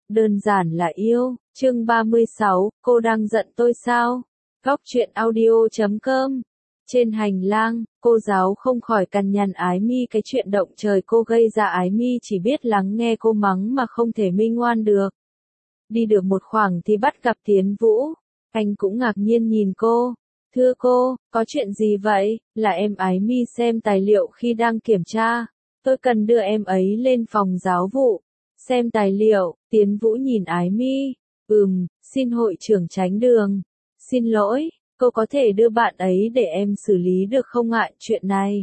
Đơn giản là yêu. Chương 36, cô đang giận tôi sao? Góc truyện audio.com. Trên hành lang, cô giáo không khỏi cằn nhằn Ái Mi cái chuyện động trời cô gây ra. Ái Mi chỉ biết lắng nghe cô mắng mà không thể minh oan được. Đi được một khoảng thì bắt gặp Tiến Vũ. Anh cũng ngạc nhiên nhìn cô. Thưa cô, có chuyện gì vậy? Là em Ái Mi xem tài liệu khi đang kiểm tra. Tôi cần đưa em ấy lên phòng giáo vụ. Xem tài liệu, Tiến Vũ nhìn Ái Mi. Xin hội trưởng tránh đường. Xin lỗi, cô có thể đưa bạn ấy để em xử lý được không ạ chuyện này?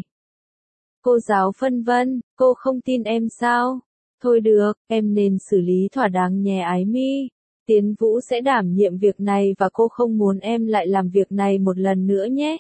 Cô giáo phân vân, cô không tin em sao? Thôi được, em nên xử lý thỏa đáng nhé Ái Mi. Tiến Vũ sẽ đảm nhiệm việc này và cô không muốn em lại làm việc này một lần nữa nhé.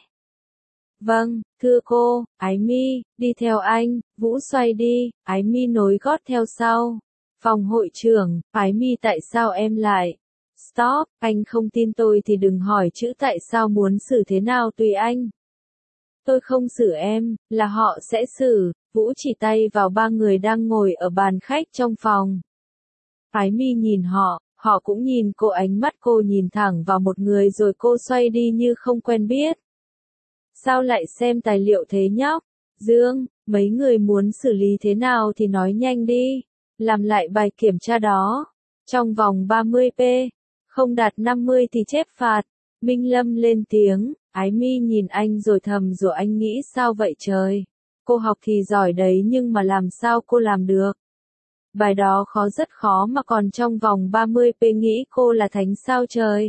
Vâng, thưa cô. Ái Mi, đi theo anh. Vũ xoay đi, Ái Mi nối gót theo sau. Phòng hội trưởng, Ái Mi tại sao em lại? Stop, anh không tin tôi thì đừng hỏi chữ tại sao, muốn xử thế nào tùy anh. Tôi không xử em, là họ sẽ xử. Vũ chỉ tay vào ba người đang ngồi ở bàn khách trong phòng. Ái Mi nhìn họ, họ cũng nhìn cô, ánh mắt cô nhìn thẳng vào một người rồi cô xoay đi như không quen biết. Sao lại xem tài liệu thế nhóc? Dương, mấy người muốn xử lý thế nào thì nói nhanh đi. Làm lại bài kiểm tra đó. Trong vòng 30p. Không đạt 50 thì chép phạt. Minh Lâm lên tiếng. Ái Mi nhìn anh rồi thầm, rồi anh nghĩ sao vậy trời? Cô học thì giỏi đấy nhưng mà làm sao cô làm được? Bài đó khó, rất khó mà còn trong vòng 30p, nghĩ cô là thánh sao trời?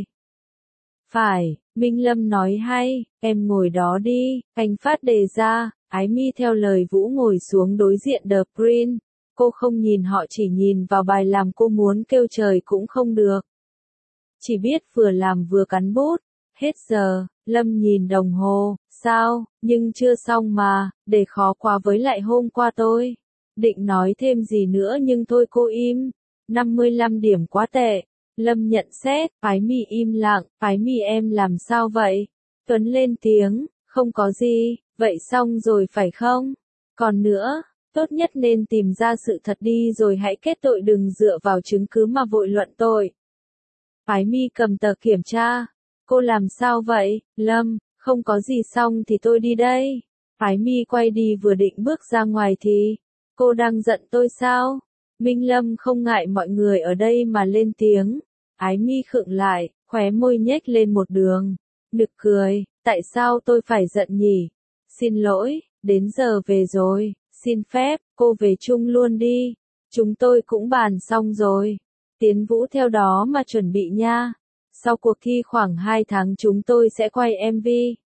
Phải, Minh Lâm nói hay, em ngồi đó đi, anh phát đề ra. Ái Mi theo lời Vũ ngồi xuống đối diện The Prince. Cô không nhìn họ, chỉ nhìn vào bài làm cô muốn kêu trời cũng không được. Chỉ biết vừa làm vừa cắn bút. Hết giờ. Lâm nhìn đồng hồ. Sao, nhưng chưa xong mà, đề khó quá, với lại hôm qua tôi định nói thêm gì nữa nhưng thôi cô im. 55 điểm quá tệ. Lâm nhận xét. Ái Mi im lặng. Ái Mi em làm sao vậy? Tuấn lên tiếng. Không có gì, vậy xong rồi phải không? Còn nữa, tốt nhất nên tìm ra sự thật đi rồi hãy kết tội, đừng dựa vào chứng cứ mà vội luận tội. Ái Mi cầm tờ kiểm tra. Cô làm sao vậy? Lâm, không có gì, xong thì tôi đi đây. Ái Mi quay đi vừa định bước ra ngoài thì, cô đang giận tôi sao? Minh Lâm không ngại mọi người ở đây mà lên tiếng. Ái Mi khựng lại, khóe môi nhếch lên một đường. Nực cười, tại sao tôi phải giận nhỉ? Xin lỗi, đến giờ về rồi, xin phép, cô về chung luôn đi. Chúng tôi cũng bàn xong rồi. Tiến Vũ theo đó mà chuẩn bị nha. Sau cuộc thi khoảng 2 tháng chúng tôi sẽ quay MV.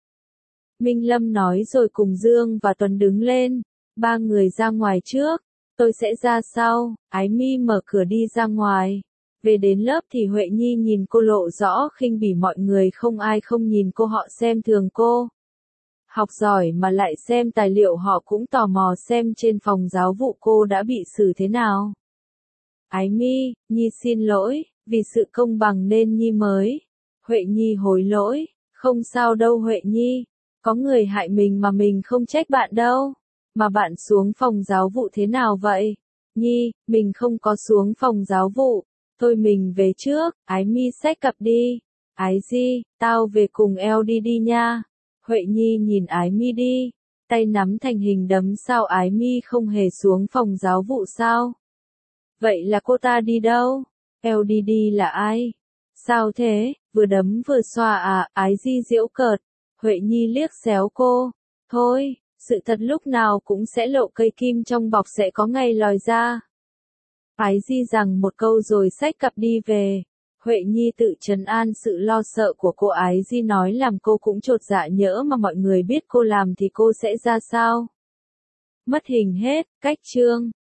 Minh Lâm nói rồi cùng Dương và Tuấn đứng lên. Ba người ra ngoài trước. Tôi sẽ ra sau. Ái Mi mở cửa đi ra ngoài. Về đến lớp thì Huệ Nhi nhìn cô lộ rõ khinh bỉ, mọi người không ai không nhìn cô, họ xem thường cô. Học giỏi mà lại xem tài liệu, họ cũng tò mò xem trên phòng giáo vụ cô đã bị xử thế nào. Ái Mi, Nhi xin lỗi, vì sự công bằng nên Nhi mới. Huệ Nhi hối lỗi, không sao đâu Huệ Nhi, có người hại mình mà mình không trách bạn đâu. Mà bạn xuống phòng giáo vụ thế nào vậy? Nhi, mình không có xuống phòng giáo vụ. Thôi mình về trước. Ái Mi xách cặp đi. Ái Di, tao về cùng LDD nha. Huệ Nhi nhìn Ái Mi đi. Tay nắm thành hình đấm. Sao Ái Mi không hề xuống phòng giáo vụ sao? Vậy là cô ta đi đâu? LDD là ai? Sao thế? Vừa đấm vừa xoa à? Ái Di giễu cợt. Huệ Nhi liếc xéo cô. Thôi, sự thật lúc nào cũng sẽ lộ, cây kim trong bọc sẽ có ngày lòi ra. Ái Di rằng một câu rồi xách cặp đi về. Huệ Nhi tự trấn an sự lo sợ của cô. Ái Di nói làm cô cũng chột dạ, nhỡ mà mọi người biết cô làm thì cô sẽ ra sao? Mất hình hết. Cách chương